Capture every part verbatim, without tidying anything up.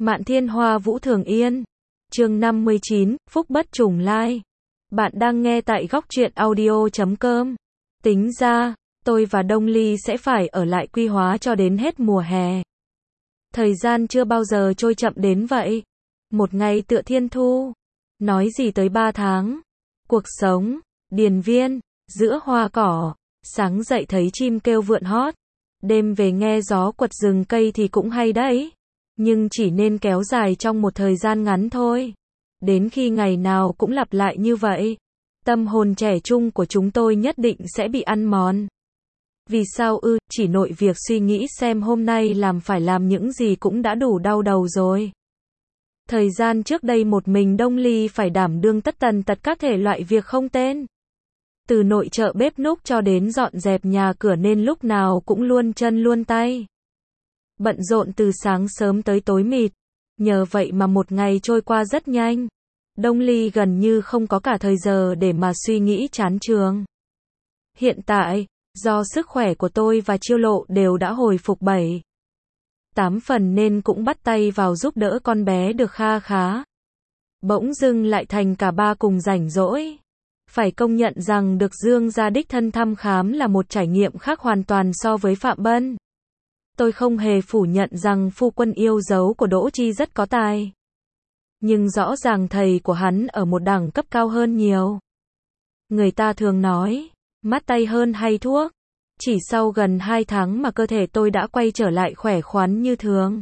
Mạn Thiên Hoa Vũ Thường Yên. Chương năm mươi chín, Phúc Bất Trùng Lai. Bạn đang nghe tại góc truyện audio chấm com. Tính ra, tôi và Đông Ly sẽ phải ở lại Quy Hóa cho đến hết mùa hè. Thời gian chưa bao giờ trôi chậm đến vậy. Một ngày tựa thiên thu. Nói gì tới ba tháng. Cuộc sống, điền viên, giữa hoa cỏ. Sáng dậy thấy chim kêu vượn hót. Đêm về nghe gió quật rừng cây thì cũng hay đấy. Nhưng chỉ nên kéo dài trong một thời gian ngắn thôi. Đến khi ngày nào cũng lặp lại như vậy, tâm hồn trẻ trung của chúng tôi nhất định sẽ bị ăn mòn. Vì sao ư, chỉ nội việc suy nghĩ xem hôm nay làm phải làm những gì cũng đã đủ đau đầu rồi. Thời gian trước đây một mình Đông Ly phải đảm đương tất tần tật các thể loại việc không tên. Từ nội trợ bếp núc cho đến dọn dẹp nhà cửa nên lúc nào cũng luôn chân luôn tay. Bận rộn từ sáng sớm tới tối mịt. Nhờ vậy mà một ngày trôi qua rất nhanh. Đông Ly gần như không có cả thời giờ để mà suy nghĩ chán chường. Hiện tại, do sức khỏe của tôi và Chiêu Lộ đều đã hồi phục bảy tám phần nên cũng bắt tay vào giúp đỡ con bé được kha khá. Bỗng dưng lại thành cả ba cùng rảnh rỗi. Phải công nhận rằng được Dương gia đích thân thăm khám là một trải nghiệm khác hoàn toàn so với Phạm Bân. Tôi không hề phủ nhận rằng phu quân yêu dấu của Đỗ Chi rất có tài. Nhưng rõ ràng thầy của hắn ở một đẳng cấp cao hơn nhiều. Người ta thường nói, mát tay hơn hay thuốc. Chỉ sau gần hai tháng mà cơ thể tôi đã quay trở lại khỏe khoắn như thường.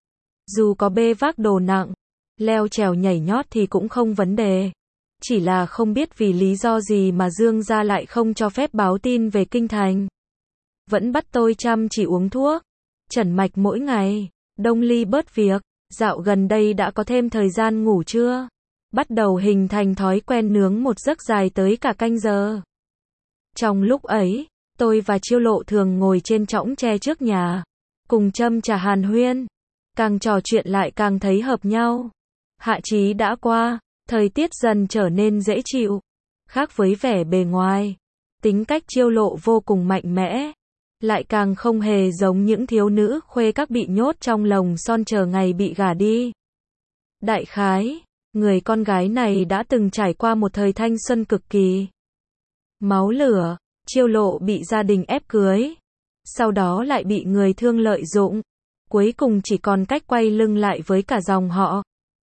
Dù có bê vác đồ nặng, leo trèo nhảy nhót thì cũng không vấn đề. Chỉ là không biết vì lý do gì mà Dương gia lại không cho phép báo tin về kinh thành. Vẫn bắt tôi chăm chỉ uống thuốc, chẩn mạch mỗi ngày. Đông Ly bớt việc, dạo gần đây đã có thêm thời gian ngủ trưa. Bắt đầu hình thành thói quen nướng một giấc dài tới cả canh giờ. Trong lúc ấy, tôi và Chiêu Lộ thường ngồi trên chõng tre trước nhà, cùng châm trà hàn huyên. Càng trò chuyện lại càng thấy hợp nhau. Hạ chí đã qua, thời tiết dần trở nên dễ chịu. Khác với vẻ bề ngoài, tính cách Chiêu Lộ vô cùng mạnh mẽ. Lại càng không hề giống những thiếu nữ khuê các bị nhốt trong lồng son chờ ngày bị gả đi. Đại khái, người con gái này đã từng trải qua một thời thanh xuân cực kỳ máu lửa. Chiêu Lộ bị gia đình ép cưới, sau đó lại bị người thương lợi dụng, cuối cùng chỉ còn cách quay lưng lại với cả dòng họ.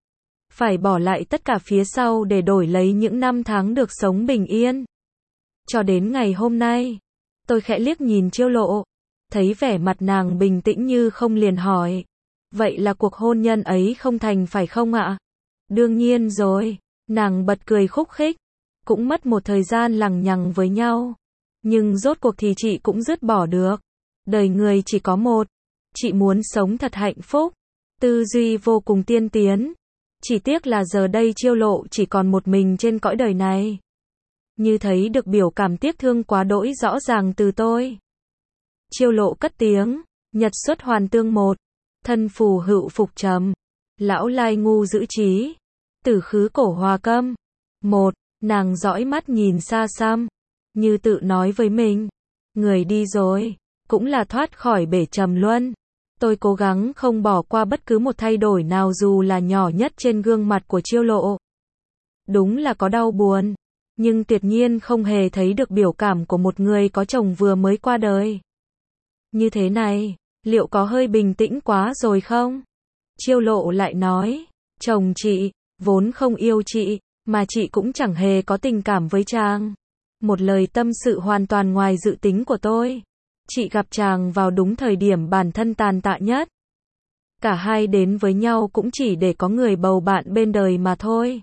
Phải bỏ lại tất cả phía sau để đổi lấy những năm tháng được sống bình yên. Cho đến ngày hôm nay, tôi khẽ liếc nhìn Chiêu Lộ, thấy vẻ mặt nàng bình tĩnh như không liền hỏi, vậy là cuộc hôn nhân ấy không thành phải không ạ? Đương nhiên rồi, nàng bật cười khúc khích, cũng mất một thời gian lằng nhằng với nhau. Nhưng rốt cuộc thì chị cũng dứt bỏ được. Đời người chỉ có một, chị muốn sống thật hạnh phúc. Tư duy vô cùng tiên tiến. Chỉ tiếc là giờ đây Chiêu Lộ chỉ còn một mình trên cõi đời này. Như thấy được biểu cảm tiếc thương quá đỗi rõ ràng từ tôi. Chiêu Lộ cất tiếng, nhật xuất hoàn tương một, thân phù hữu phục trầm, lão lai ngu giữ trí, tử khứ cổ hòa câm. Một, nàng dõi mắt nhìn xa xăm, như tự nói với mình, người đi rồi, cũng là thoát khỏi bể trầm luân. Tôi cố gắng không bỏ qua bất cứ một thay đổi nào dù là nhỏ nhất trên gương mặt của Chiêu Lộ. Đúng là có đau buồn, nhưng tuyệt nhiên không hề thấy được biểu cảm của một người có chồng vừa mới qua đời. Như thế này, liệu có hơi bình tĩnh quá rồi không? Chiêu Lộ lại nói, chồng chị, vốn không yêu chị, mà chị cũng chẳng hề có tình cảm với chàng. Một lời tâm sự hoàn toàn ngoài dự tính của tôi. Chị gặp chàng vào đúng thời điểm bản thân tàn tạ nhất. Cả hai đến với nhau cũng chỉ để có người bầu bạn bên đời mà thôi.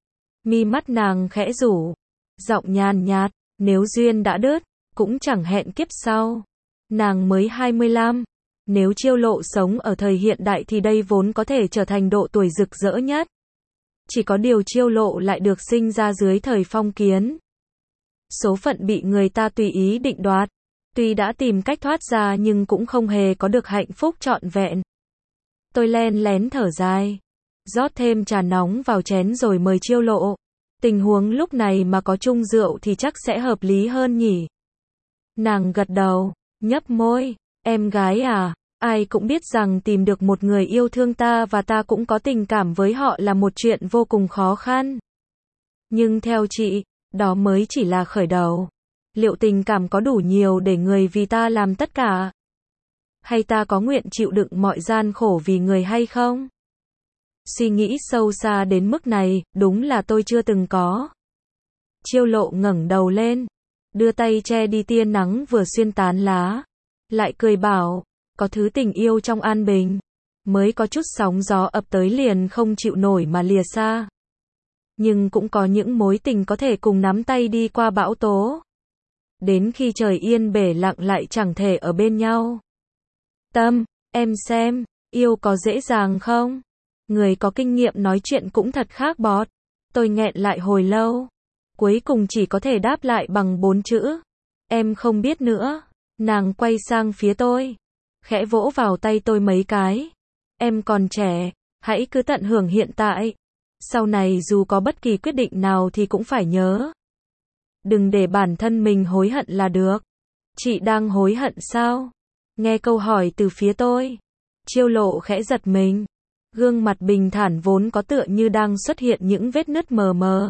Mi mắt nàng khẽ rủ, giọng nhàn nhạt, nếu duyên đã đứt, cũng chẳng hẹn kiếp sau. Nàng mới hai mươi lăm, nếu Chiêu Lộ sống ở thời hiện đại thì đây vốn có thể trở thành độ tuổi rực rỡ nhất. Chỉ có điều Chiêu Lộ lại được sinh ra dưới thời phong kiến. Số phận bị người ta tùy ý định đoạt. Tuy đã tìm cách thoát ra nhưng cũng không hề có được hạnh phúc trọn vẹn. Tôi len lén thở dài, rót thêm trà nóng vào chén rồi mời Chiêu Lộ. Tình huống lúc này mà có chung rượu thì chắc sẽ hợp lý hơn nhỉ. Nàng gật đầu, nhấp môi, em gái à, Ai cũng biết rằng tìm được một người yêu thương ta và ta cũng có tình cảm với họ là một chuyện vô cùng khó khăn. Nhưng theo chị, đó mới chỉ là khởi đầu. Liệu tình cảm có đủ nhiều để người vì ta làm tất cả? Hay ta có nguyện chịu đựng mọi gian khổ vì người hay không? Suy nghĩ sâu xa đến mức này, đúng là tôi chưa từng có. Chiêu Lộ ngẩng đầu lên, đưa tay che đi tia nắng vừa xuyên tán lá, lại cười bảo, có thứ tình yêu trong an bình, mới có chút sóng gió ập tới liền không chịu nổi mà lìa xa. Nhưng cũng có những mối tình có thể cùng nắm tay đi qua bão tố. Đến khi trời yên bể lặng lại chẳng thể ở bên nhau. Tâm, em xem, yêu có dễ dàng không? Người có kinh nghiệm nói chuyện cũng thật khác bọt. Tôi nghẹn lại hồi lâu. Cuối cùng chỉ có thể đáp lại bằng bốn chữ. Em không biết nữa. Nàng quay sang phía tôi, khẽ vỗ vào tay tôi mấy cái. Em còn trẻ, hãy cứ tận hưởng hiện tại. Sau này dù có bất kỳ quyết định nào thì cũng phải nhớ. Đừng để bản thân mình hối hận là được. Chị đang hối hận sao? Nghe câu hỏi từ phía tôi, Chiêu Lộ khẽ giật mình. Gương mặt bình thản vốn có tựa như đang xuất hiện những vết nứt mờ mờ.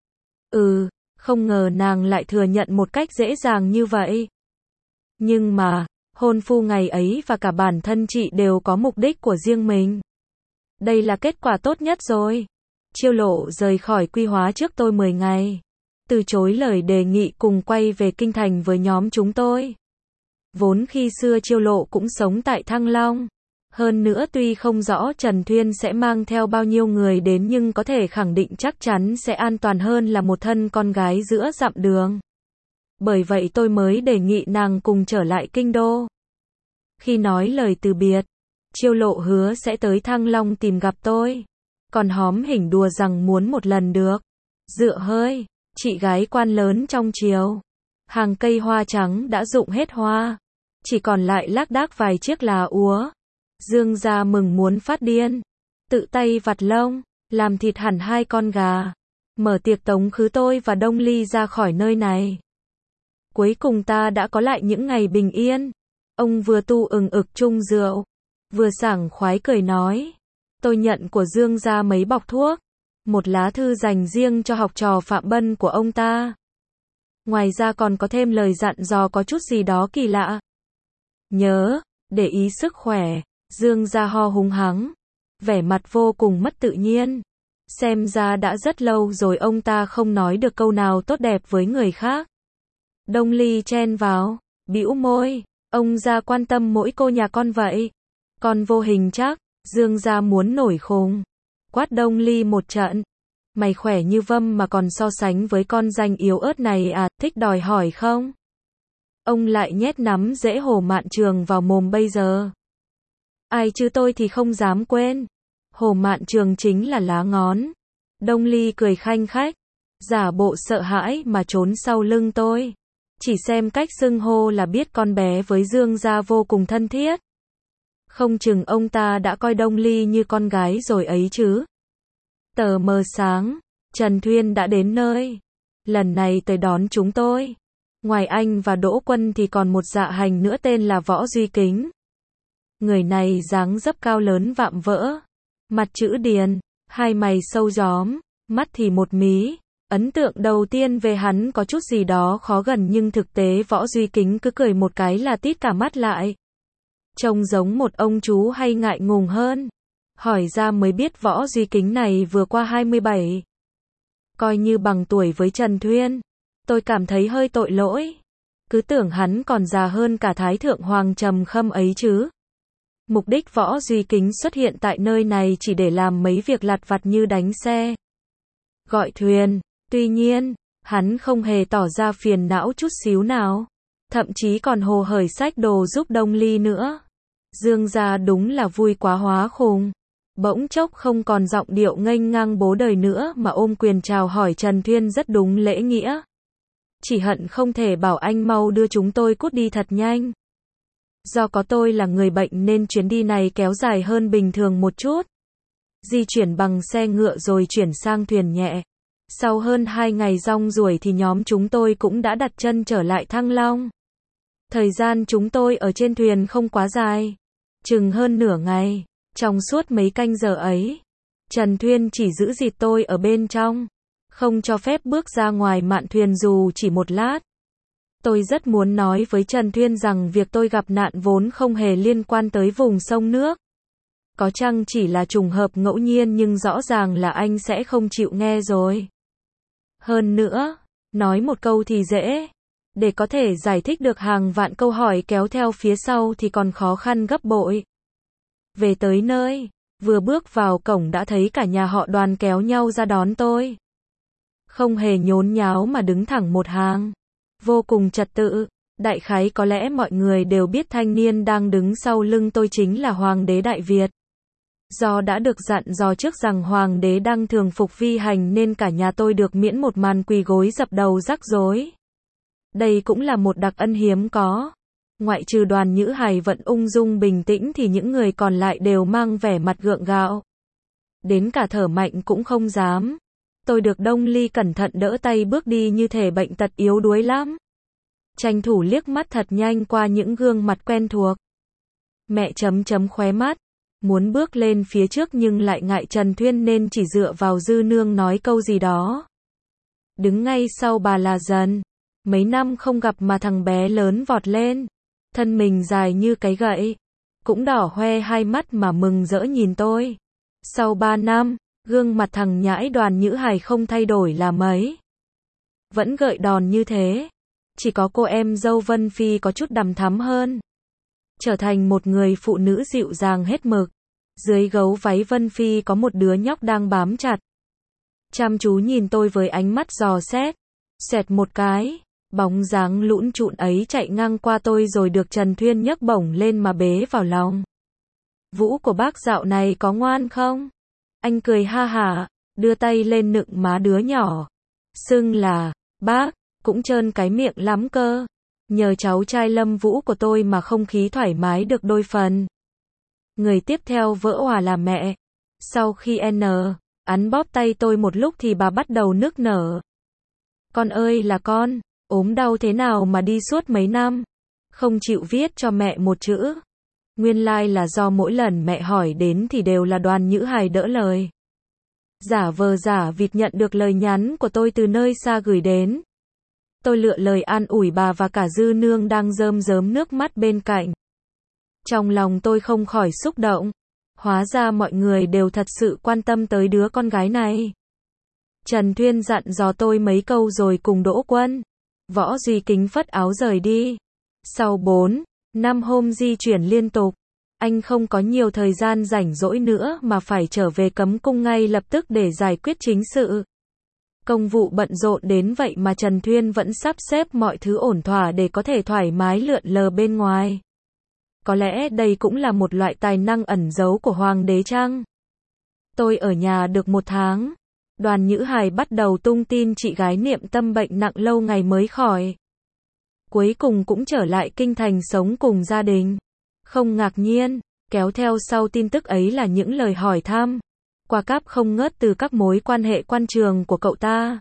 Ừ, không ngờ nàng lại thừa nhận một cách dễ dàng như vậy. Nhưng mà, hôn phu ngày ấy và cả bản thân chị đều có mục đích của riêng mình. Đây là kết quả tốt nhất rồi. Chiêu Lộ rời khỏi Quy Hóa trước tôi mười ngày. Từ chối lời đề nghị cùng quay về Kinh Thành với nhóm chúng tôi. Vốn khi xưa Chiêu Lộ cũng sống tại Thăng Long. Hơn nữa tuy không rõ Trần Thuyên sẽ mang theo bao nhiêu người đến nhưng có thể khẳng định chắc chắn sẽ an toàn hơn là một thân con gái giữa dặm đường. Bởi vậy tôi mới đề nghị nàng cùng trở lại kinh đô. Khi nói lời từ biệt, Chiêu Lộ hứa sẽ tới Thăng Long tìm gặp tôi. Còn hóm hỉnh đùa rằng muốn một lần được. Dựa hơi, chị gái quan lớn trong triều. Hàng cây hoa trắng đã rụng hết hoa. Chỉ còn lại lác đác vài chiếc lá úa. Dương gia mừng muốn phát điên. Tự tay vặt lông, làm thịt hẳn hai con gà. Mở tiệc tống khứ tôi và Đông Ly ra khỏi nơi này. Cuối cùng ta đã có lại những ngày bình yên. Ông vừa tu ừng ực chung rượu, vừa sảng khoái cười nói. Tôi nhận của Dương gia mấy bọc thuốc. Một lá thư dành riêng cho học trò Phạm Bân của ông ta. Ngoài ra còn có thêm lời dặn dò có chút gì đó kỳ lạ. Nhớ, để ý sức khỏe. Dương gia ho húng hắng, vẻ mặt vô cùng mất tự nhiên. Xem ra đã rất lâu rồi ông ta không nói được câu nào tốt đẹp với người khác. Đông Ly chen vào, bĩu môi, ông gia quan tâm mỗi cô nhà con vậy. Con vô hình chắc, Dương gia muốn nổi khùng. Quát Đông Ly một trận. Mày khỏe như vâm mà còn so sánh với con danh yếu ớt này à, thích đòi hỏi không? Ông lại nhét nắm rễ Hồ Mạn Trường vào mồm bây giờ. Ai chứ tôi thì không dám quên. Hồ Mạn Trường chính là lá ngón. Đông Ly cười khanh khách, giả bộ sợ hãi mà trốn sau lưng tôi. Chỉ xem cách xưng hô là biết con bé với Dương gia vô cùng thân thiết. Không chừng ông ta đã coi Đông Ly như con gái rồi ấy chứ. Tờ mờ sáng, Trần Thuyên đã đến nơi. Lần này tới đón chúng tôi. Ngoài anh và Đỗ Quân thì còn một dạ hành nữa tên là Võ Duy Kính. Người này dáng dấp cao lớn vạm vỡ, mặt chữ điền, hai mày sâu gióm, mắt thì một mí. Ấn tượng đầu tiên về hắn có chút gì đó khó gần nhưng thực tế Võ Duy Kính cứ cười một cái là tít cả mắt lại. Trông giống một ông chú hay ngại ngùng hơn. Hỏi ra mới biết Võ Duy Kính này vừa qua hai mươi bảy. Coi như bằng tuổi với Trần Thuyên. Tôi cảm thấy hơi tội lỗi. Cứ tưởng hắn còn già hơn cả Thái Thượng Hoàng Trầm Khâm ấy chứ. Mục đích Võ Duy Kính xuất hiện tại nơi này chỉ để làm mấy việc lặt vặt như đánh xe, gọi thuyền. Tuy nhiên, hắn không hề tỏ ra phiền não chút xíu nào. Thậm chí còn hồ hởi xách đồ giúp Đông Ly nữa. Dương gia đúng là vui quá hóa khùng. Bỗng chốc không còn giọng điệu nghênh ngang bố đời nữa mà ôm quyền chào hỏi Trần Thuyên rất đúng lễ nghĩa. Chỉ hận không thể bảo anh mau đưa chúng tôi cút đi thật nhanh. Do có tôi là người bệnh nên chuyến đi này kéo dài hơn bình thường một chút. Di chuyển bằng xe ngựa rồi chuyển sang thuyền nhẹ. Sau hơn hai ngày rong ruổi thì nhóm chúng tôi cũng đã đặt chân trở lại Thăng Long. Thời gian chúng tôi ở trên thuyền không quá dài. Chừng hơn nửa ngày, trong suốt mấy canh giờ ấy, Trần Thuyên chỉ giữ dịt tôi ở bên trong, không cho phép bước ra ngoài mạn thuyền dù chỉ một lát. Tôi rất muốn nói với Trần Thuyên rằng việc tôi gặp nạn vốn không hề liên quan tới vùng sông nước. Có chăng chỉ là trùng hợp ngẫu nhiên, nhưng rõ ràng là anh sẽ không chịu nghe rồi. Hơn nữa, nói một câu thì dễ, để có thể giải thích được hàng vạn câu hỏi kéo theo phía sau thì còn khó khăn gấp bội. Về tới nơi, vừa bước vào cổng đã thấy cả nhà họ Đoàn kéo nhau ra đón tôi. Không hề nhốn nháo mà đứng thẳng một hàng, vô cùng trật tự. Đại khái có lẽ mọi người đều biết thanh niên đang đứng sau lưng tôi chính là Hoàng đế Đại Việt. Do đã được dặn dò trước rằng Hoàng đế đang thường phục vi hành nên cả nhà tôi được miễn một màn quỳ gối dập đầu rắc rối. Đây cũng là một đặc ân hiếm có. Ngoại trừ Đoàn Nhữ Hài vẫn ung dung bình tĩnh thì những người còn lại đều mang vẻ mặt gượng gạo. Đến cả thở mạnh cũng không dám. Tôi được Đông Ly cẩn thận đỡ tay bước đi như thể bệnh tật yếu đuối lắm. Tranh thủ liếc mắt thật nhanh qua những gương mặt quen thuộc. Mẹ chấm chấm khóe mắt, muốn bước lên phía trước nhưng lại ngại Trần Thuyên nên chỉ dựa vào Dư Nương nói câu gì đó. Đứng ngay sau bà là Dần. Mấy năm không gặp mà thằng bé lớn vọt lên. Thân mình dài như cái gậy. Cũng đỏ hoe hai mắt mà mừng rỡ nhìn tôi. Sau ba năm, gương mặt thằng nhãi Đoàn Nhữ Hài không thay đổi là mấy. Vẫn gợi đòn như thế. Chỉ có cô em dâu Vân Phi có chút đằm thắm hơn. Trở thành một người phụ nữ dịu dàng hết mực. Dưới gấu váy Vân Phi có một đứa nhóc đang bám chặt. Chăm chú nhìn tôi với ánh mắt dò xét. Xoẹt một cái, bóng dáng lũn trụn ấy chạy ngang qua tôi rồi được Trần Thuyên nhấc bổng lên mà bế vào lòng. Vũ của bác dạo này có ngoan không? Anh cười ha hả, đưa tay lên nựng má đứa nhỏ. Xưng là, bác, cũng trơn cái miệng lắm cơ. Nhờ cháu trai Lâm Vũ của tôi mà không khí thoải mái được đôi phần. Người tiếp theo vỡ òa là mẹ. Sau khi N, ắn bóp tay tôi một lúc thì bà bắt đầu nức nở. Con ơi là con, ốm đau thế nào mà đi suốt mấy năm, không chịu viết cho mẹ một chữ. Nguyên lai là do mỗi lần mẹ hỏi đến thì đều là Đoàn Nhữ Hài đỡ lời. Giả vờ giả vịt nhận được lời nhắn của tôi từ nơi xa gửi đến. Tôi lựa lời an ủi bà và cả Dư Nương đang rơm rớm nước mắt bên cạnh. Trong lòng tôi không khỏi xúc động. Hóa ra mọi người đều thật sự quan tâm tới đứa con gái này. Trần Thuyên dặn dò tôi mấy câu rồi cùng Đỗ Quân, Võ Duy Kính phất áo rời đi. Sau bốn năm hôm di chuyển liên tục, anh không có nhiều thời gian rảnh rỗi nữa mà phải trở về Cấm Cung ngay lập tức để giải quyết chính sự. Công vụ bận rộn đến vậy mà Trần Thuyên vẫn sắp xếp mọi thứ ổn thỏa để có thể thoải mái lượn lờ bên ngoài. Có lẽ đây cũng là một loại tài năng ẩn giấu của Hoàng đế chăng? Tôi ở nhà được một tháng. Đoàn Nhữ Hài bắt đầu tung tin chị gái Niệm Tâm bệnh nặng lâu ngày mới khỏi. Cuối cùng cũng trở lại kinh thành sống cùng gia đình. Không ngạc nhiên, kéo theo sau tin tức ấy là những lời hỏi thăm, qua cáp không ngớt từ các mối quan hệ quan trường của cậu ta.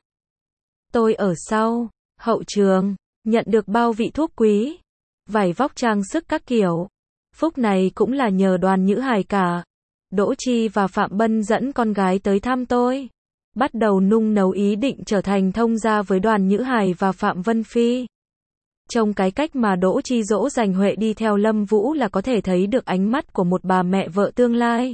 Tôi ở sau, hậu trường, nhận được bao vị thuốc quý, vải vóc trang sức các kiểu. Phúc này cũng là nhờ Đoàn Nhữ Hài cả. Đỗ Chi và Phạm Bân dẫn con gái tới thăm tôi. Bắt đầu nung nấu ý định trở thành thông gia với Đoàn Nhữ Hài và Phạm Vân Phi. Trong cái cách mà Đỗ Chi dỗ dành Huệ đi theo Lâm Vũ là có thể thấy được ánh mắt của một bà mẹ vợ tương lai.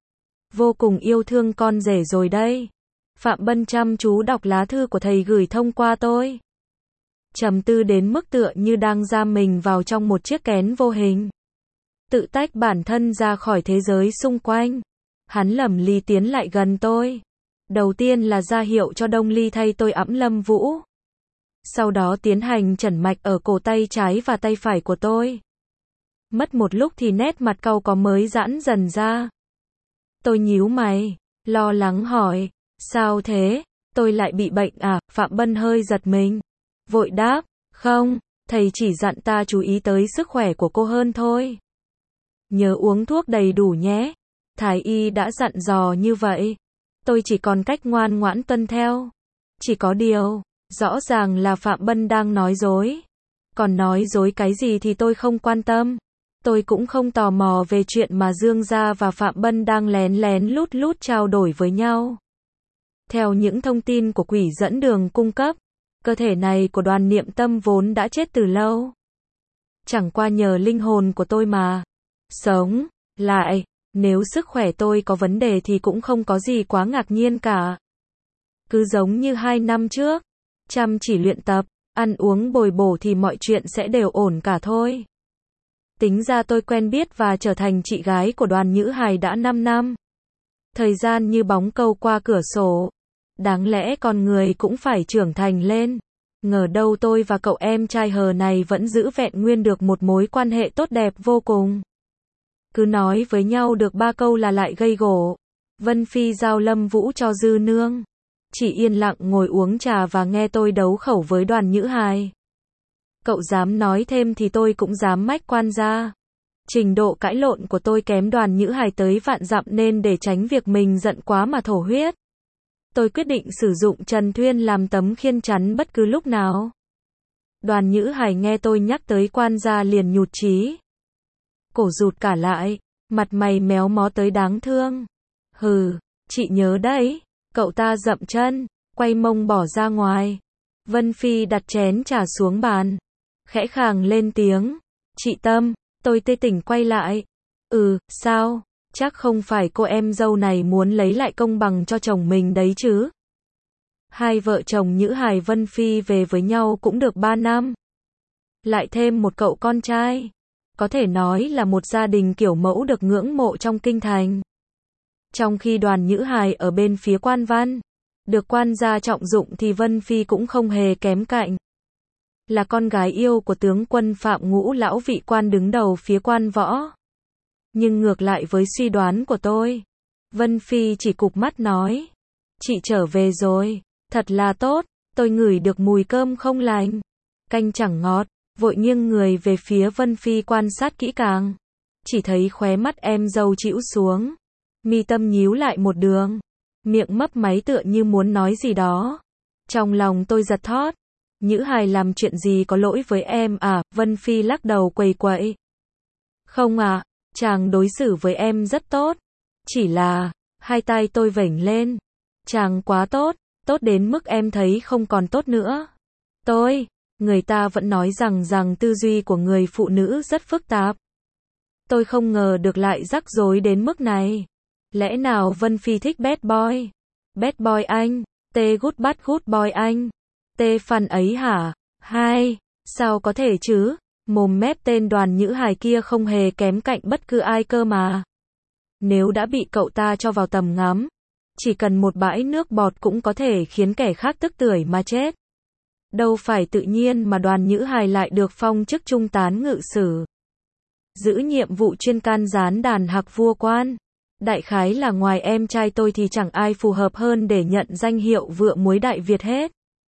Vô cùng yêu thương con rể rồi đây. Phạm Bân chăm chú đọc lá thư của thầy gửi thông qua tôi. Trầm tư đến mức tựa như đang giam mình vào trong một chiếc kén vô hình. Tự tách bản thân ra khỏi thế giới xung quanh. Hắn lẩm ly tiến lại gần tôi. Đầu tiên là ra hiệu cho Đông Ly thay tôi ẵm Lâm Vũ. Sau đó tiến hành chẩn mạch ở cổ tay trái và tay phải của tôi. Mất một lúc thì nét mặt cau có mới giãn dần ra. Tôi nhíu mày, lo lắng hỏi, sao thế, tôi lại bị bệnh à? Phạm Bân hơi giật mình, vội đáp, không, thầy chỉ dặn ta chú ý tới sức khỏe của cô hơn thôi. Nhớ uống thuốc đầy đủ nhé. Thái y đã dặn dò như vậy. Tôi chỉ còn cách ngoan ngoãn tuân theo. Chỉ có điều, rõ ràng là Phạm Bân đang nói dối. Còn nói dối cái gì thì tôi không quan tâm. Tôi cũng không tò mò về chuyện mà Dương Gia và Phạm Bân đang lén lén lút lút trao đổi với nhau. Theo những thông tin của quỷ dẫn đường cung cấp, cơ thể này của Đoàn Niệm Tâm vốn đã chết từ lâu. Chẳng qua nhờ linh hồn của tôi mà sống lại, nếu sức khỏe tôi có vấn đề thì cũng không có gì quá ngạc nhiên cả. Cứ giống như hai năm trước, chăm chỉ luyện tập, ăn uống bồi bổ thì mọi chuyện sẽ đều ổn cả thôi. Tính ra tôi quen biết và trở thành chị gái của Đoàn Nhữ Hài đã năm năm. Thời gian như bóng câu qua cửa sổ. Đáng lẽ con người cũng phải trưởng thành lên. Ngờ đâu tôi và cậu em trai hờ này vẫn giữ vẹn nguyên được một mối quan hệ tốt đẹp vô cùng. Cứ nói với nhau được ba câu là lại gây gổ. Vân Phi giao Lâm Vũ cho Dư Nương. Chỉ yên lặng ngồi uống trà và nghe tôi đấu khẩu với Đoàn Nhữ Hài. Cậu dám nói thêm thì tôi cũng dám mách quan ra. Trình độ cãi lộn của tôi kém Đoàn Nhữ Hài tới vạn dặm nên để tránh việc mình giận quá mà thổ huyết. Tôi quyết định sử dụng Trần Thuyên làm tấm khiên chắn bất cứ lúc nào. Đoàn Nhữ Hài nghe tôi nhắc tới quan gia liền nhụt chí. Cổ rụt cả lại, mặt mày méo mó tới đáng thương. Hừ, chị nhớ đấy, cậu ta dậm chân, quay mông bỏ ra ngoài. Vân Phi đặt chén trà xuống bàn, khẽ khàng lên tiếng. Chị Tâm, tôi tươi tỉnh quay lại. Ừ, sao? Chắc không phải cô em dâu này muốn lấy lại công bằng cho chồng mình đấy chứ? Hai vợ chồng Nhữ Hài Vân Phi về với nhau cũng được ba năm. Lại thêm một cậu con trai. Có thể nói là một gia đình kiểu mẫu được ngưỡng mộ trong kinh thành. Trong khi Đoàn Nhữ Hài ở bên phía quan văn, được quan gia trọng dụng thì Vân Phi cũng không hề kém cạnh. Là con gái yêu của tướng quân Phạm Ngũ lão vị quan đứng đầu phía quan võ. Nhưng ngược lại với suy đoán của tôi, Vân Phi chỉ cụp mắt nói. Chị trở về rồi, thật là tốt, tôi ngửi được mùi cơm không lành. Canh chẳng ngọt, vội nghiêng người về phía Vân Phi quan sát kỹ càng. Chỉ thấy khóe mắt em dâu chĩu xuống. Mi tâm nhíu lại một đường. Miệng mấp máy tựa như muốn nói gì đó. Trong lòng tôi giật thót. Nhữ Hài làm chuyện gì có lỗi với em à? Vân Phi lắc đầu quầy quậy. Không à, chàng đối xử với em rất tốt. Chỉ là, hai tay tôi vểnh lên. Chàng quá tốt, tốt đến mức em thấy không còn tốt nữa. Tôi, người ta vẫn nói rằng rằng tư duy của người phụ nữ rất phức tạp. Tôi không ngờ được lại rắc rối đến mức này. Lẽ nào Vân Phi thích bad boy? Bad boy anh, tê good bad good boy anh. Tê fan ấy hả? Hai, sao có thể chứ? Mồm mép tên Đoàn Nhữ Hài kia không hề kém cạnh bất cứ ai cơ mà. Nếu đã bị cậu ta cho vào tầm ngắm, chỉ cần một bãi nước bọt cũng có thể khiến kẻ khác tức tưởi mà chết. Đâu phải tự nhiên mà Đoàn Nhữ Hài lại được phong chức trung tán ngự sử. Giữ nhiệm vụ chuyên can gián đàn hạc vua quan. Đại khái là ngoài em trai tôi thì chẳng ai phù hợp hơn để nhận danh hiệu vựa muối Đại Việt hết.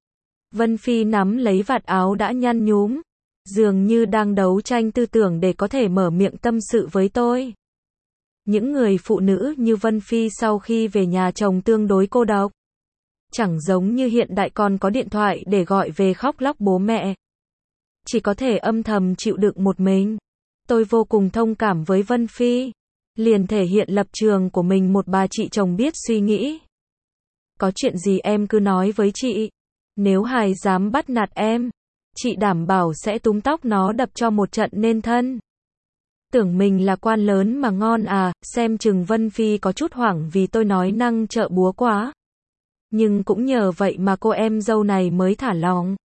Vân Phi nắm lấy vạt áo đã nhăn nhúm, dường như đang đấu tranh tư tưởng để có thể mở miệng tâm sự với tôi. Những người phụ nữ như Vân Phi sau khi về nhà chồng tương đối cô độc. Chẳng giống như hiện đại còn có điện thoại để gọi về khóc lóc bố mẹ. Chỉ có thể âm thầm chịu đựng một mình. Tôi vô cùng thông cảm với Vân Phi. Liền thể hiện lập trường của mình một bà chị chồng biết suy nghĩ. Có chuyện gì em cứ nói với chị. Nếu Hài dám bắt nạt em, chị đảm bảo sẽ túm tóc nó đập cho một trận nên thân. Tưởng mình là quan lớn mà ngon à? Xem chừng Vân Phi có chút hoảng vì tôi nói năng trợ búa quá. Nhưng cũng nhờ vậy mà cô em dâu này mới thả lòng.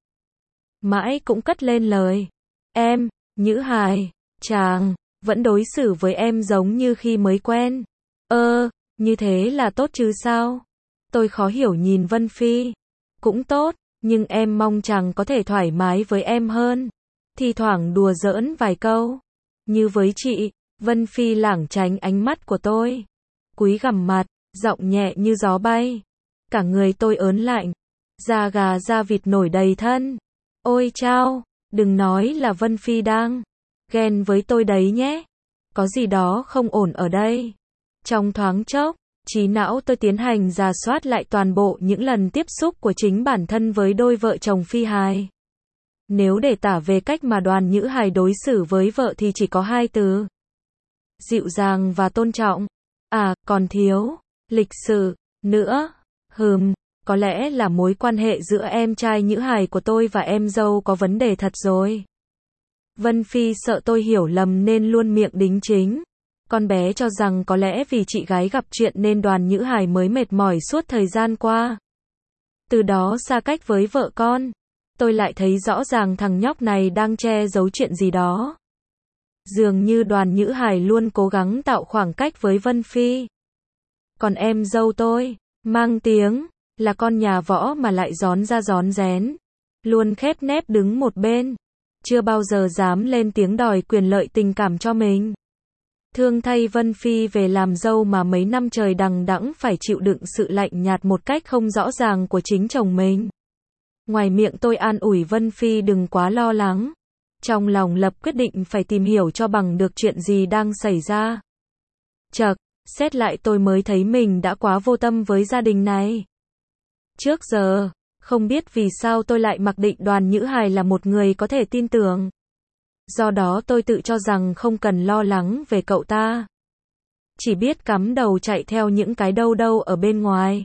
Mãi cũng cất lên lời. Em, Nhữ Hài, chàng vẫn đối xử với em giống như khi mới quen. Ơ, như thế là tốt chứ sao? Tôi khó hiểu nhìn Vân Phi. Cũng tốt, nhưng em mong chàng có thể thoải mái với em hơn. Thì thoảng đùa giỡn vài câu. Như với chị, Vân Phi lảng tránh ánh mắt của tôi. Cúi gằm mặt, giọng nhẹ như gió bay. Cả người tôi ớn lạnh. Da gà da vịt nổi đầy thân. Ôi chao, đừng nói là Vân Phi đang ghen với tôi đấy nhé. Có gì đó không ổn ở đây. Trong thoáng chốc, trí não tôi tiến hành rà soát lại toàn bộ những lần tiếp xúc của chính bản thân với đôi vợ chồng Phi Hài. Nếu để tả về cách mà Đoàn Nhữ Hài đối xử với vợ thì chỉ có hai từ. Dịu dàng và tôn trọng. À, còn thiếu lịch sự nữa. Hừm, có lẽ là mối quan hệ giữa em trai Nhữ Hài của tôi và em dâu có vấn đề thật rồi. Vân Phi sợ tôi hiểu lầm nên luôn miệng đính chính. Con bé cho rằng có lẽ vì chị gái gặp chuyện nên Đoàn Nhữ Hài mới mệt mỏi suốt thời gian qua. Từ đó xa cách với vợ con. Tôi lại thấy rõ ràng thằng nhóc này đang che giấu chuyện gì đó. Dường như Đoàn Nhữ Hài luôn cố gắng tạo khoảng cách với Vân Phi. Còn em dâu tôi, mang tiếng là con nhà võ mà lại rón ra rón rén, luôn khép nép đứng một bên, chưa bao giờ dám lên tiếng đòi quyền lợi tình cảm cho mình. Thương thay Vân Phi về làm dâu mà mấy năm trời đằng đẵng phải chịu đựng sự lạnh nhạt một cách không rõ ràng của chính chồng mình. Ngoài miệng tôi an ủi Vân Phi đừng quá lo lắng. Trong lòng lập quyết định phải tìm hiểu cho bằng được chuyện gì đang xảy ra. Chậc, xét lại tôi mới thấy mình đã quá vô tâm với gia đình này. Trước giờ, không biết vì sao tôi lại mặc định Đoàn Nhữ Hài là một người có thể tin tưởng. Do đó tôi tự cho rằng không cần lo lắng về cậu ta. Chỉ biết cắm đầu chạy theo những cái đâu đâu ở bên ngoài.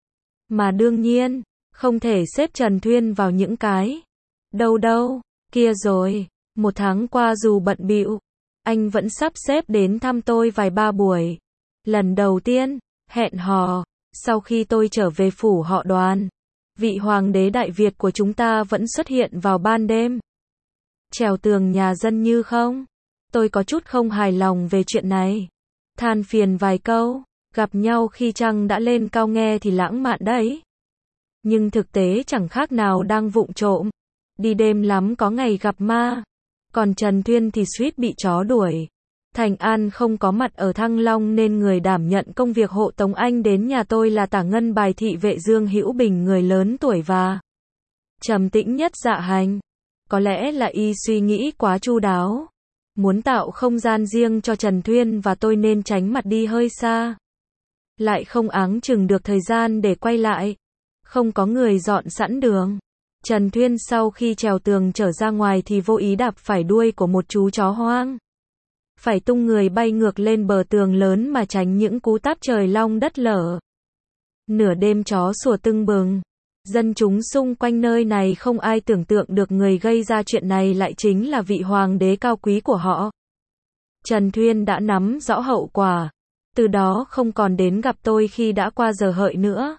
Mà đương nhiên, không thể xếp Trần Thuyên vào những cái đâu đâu kia rồi. Một tháng qua dù bận bịu, anh vẫn sắp xếp đến thăm tôi vài ba buổi. Lần đầu tiên, hẹn hò, sau khi tôi trở về phủ họ Đoàn, vị hoàng đế Đại Việt của chúng ta vẫn xuất hiện vào ban đêm. Trèo tường nhà dân như không. Tôi có chút không hài lòng về chuyện này. Than phiền vài câu, gặp nhau khi trăng đã lên cao nghe thì lãng mạn đấy. Nhưng thực tế chẳng khác nào đang vụng trộm. Đi đêm lắm có ngày gặp ma. Còn Trần Thuyên thì suýt bị chó đuổi. Thành An không có mặt ở Thăng Long nên người đảm nhận công việc hộ tống anh đến nhà tôi là tả ngân bài thị vệ Dương Hữu Bình, người lớn tuổi và trầm tĩnh nhất dạ hành. Có lẽ là y suy nghĩ quá chu đáo. Muốn tạo không gian riêng cho Trần Thuyên và tôi nên tránh mặt đi hơi xa. Lại không áng chừng được thời gian để quay lại. Không có người dọn sẵn đường. Trần Thuyên sau khi trèo tường trở ra ngoài thì vô ý đạp phải đuôi của một chú chó hoang. Phải tung người bay ngược lên bờ tường lớn mà tránh những cú táp trời long đất lở. Nửa đêm chó sủa tưng bừng. Dân chúng xung quanh nơi này không ai tưởng tượng được người gây ra chuyện này lại chính là vị hoàng đế cao quý của họ. Trần Thuyên đã nắm rõ hậu quả. Từ đó không còn đến gặp tôi khi đã qua giờ hợi nữa.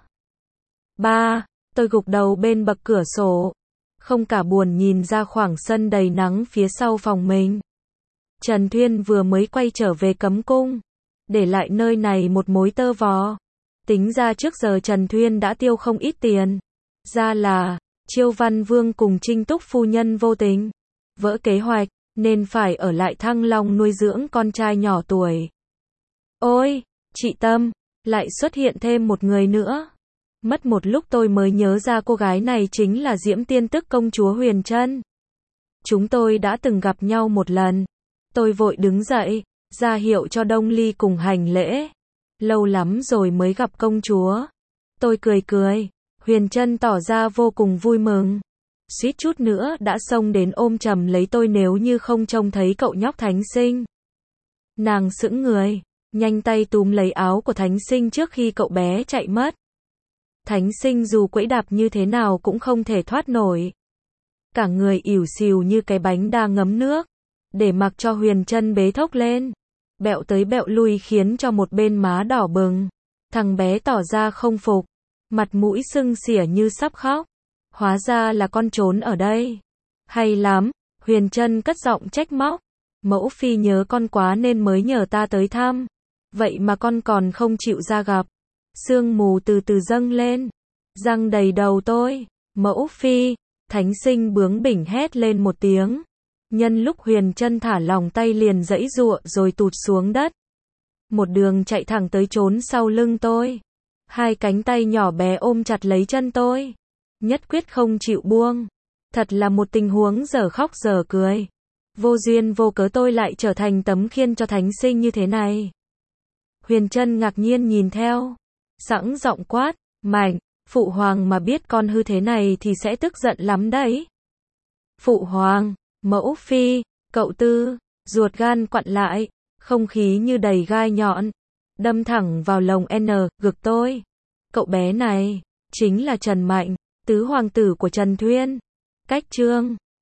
ba. Tôi gục đầu bên bậc cửa sổ. Không cả buồn nhìn ra khoảng sân đầy nắng phía sau phòng mình. Trần Thuyên vừa mới quay trở về cấm cung. Để lại nơi này một mối tơ vò. Tính ra trước giờ Trần Thuyên đã tiêu không ít tiền. Ra là, Chiêu Văn Vương cùng Trinh Túc phu nhân vô tình vỡ kế hoạch, nên phải ở lại Thăng Long nuôi dưỡng con trai nhỏ tuổi. Ôi, chị Tâm, lại xuất hiện thêm một người nữa. Mất một lúc tôi mới nhớ ra cô gái này chính là Diễm Tiên tức công chúa Huyền Trân. Chúng tôi đã từng gặp nhau một lần. Tôi vội đứng dậy, ra hiệu cho Đông Ly cùng hành lễ. Lâu lắm rồi mới gặp công chúa. Tôi cười cười. Huyền Trân tỏ ra vô cùng vui mừng. Suýt chút nữa đã xông đến ôm chầm lấy tôi nếu như không trông thấy cậu nhóc Thánh Sinh. Nàng sững người, nhanh tay túm lấy áo của Thánh Sinh trước khi cậu bé chạy mất. Thánh Sinh dù quẫy đạp như thế nào cũng không thể thoát nổi. Cả người ỉu xìu như cái bánh đa ngấm nước. Để mặc cho Huyền Trân bế thốc lên. Bẹo tới bẹo lui khiến cho một bên má đỏ bừng. Thằng bé tỏ ra không phục. Mặt mũi sưng xỉa như sắp khóc. Hóa ra là con trốn ở đây. Hay lắm, Huyền Trân cất giọng trách móc. Mẫu phi nhớ con quá nên mới nhờ ta tới thăm. Vậy mà con còn không chịu ra gặp. Sương mù từ từ dâng lên. Răng đầy đầu tôi. Mẫu phi, Thánh Sinh bướng bỉnh hét lên một tiếng. Nhân lúc Huyền Trân thả lòng tay liền giãy giụa rồi tụt xuống đất. Một đường chạy thẳng tới trốn sau lưng tôi. Hai cánh tay nhỏ bé ôm chặt lấy chân tôi. Nhất quyết không chịu buông. Thật là một tình huống dở khóc dở cười. Vô duyên vô cớ tôi lại trở thành tấm khiên cho Thánh Sinh như thế này. Huyền Trân ngạc nhiên nhìn theo. Sẵn giọng quát, Mạnh, phụ hoàng mà biết con hư thế này thì sẽ tức giận lắm đấy. Phụ hoàng, mẫu phi, cậu Tư, ruột gan quặn lại, không khí như đầy gai nhọn, đâm thẳng vào lồng N, ngực tôi. Cậu bé này, chính là Trần Mạnh, tứ hoàng tử của Trần Thuyên. Cách chương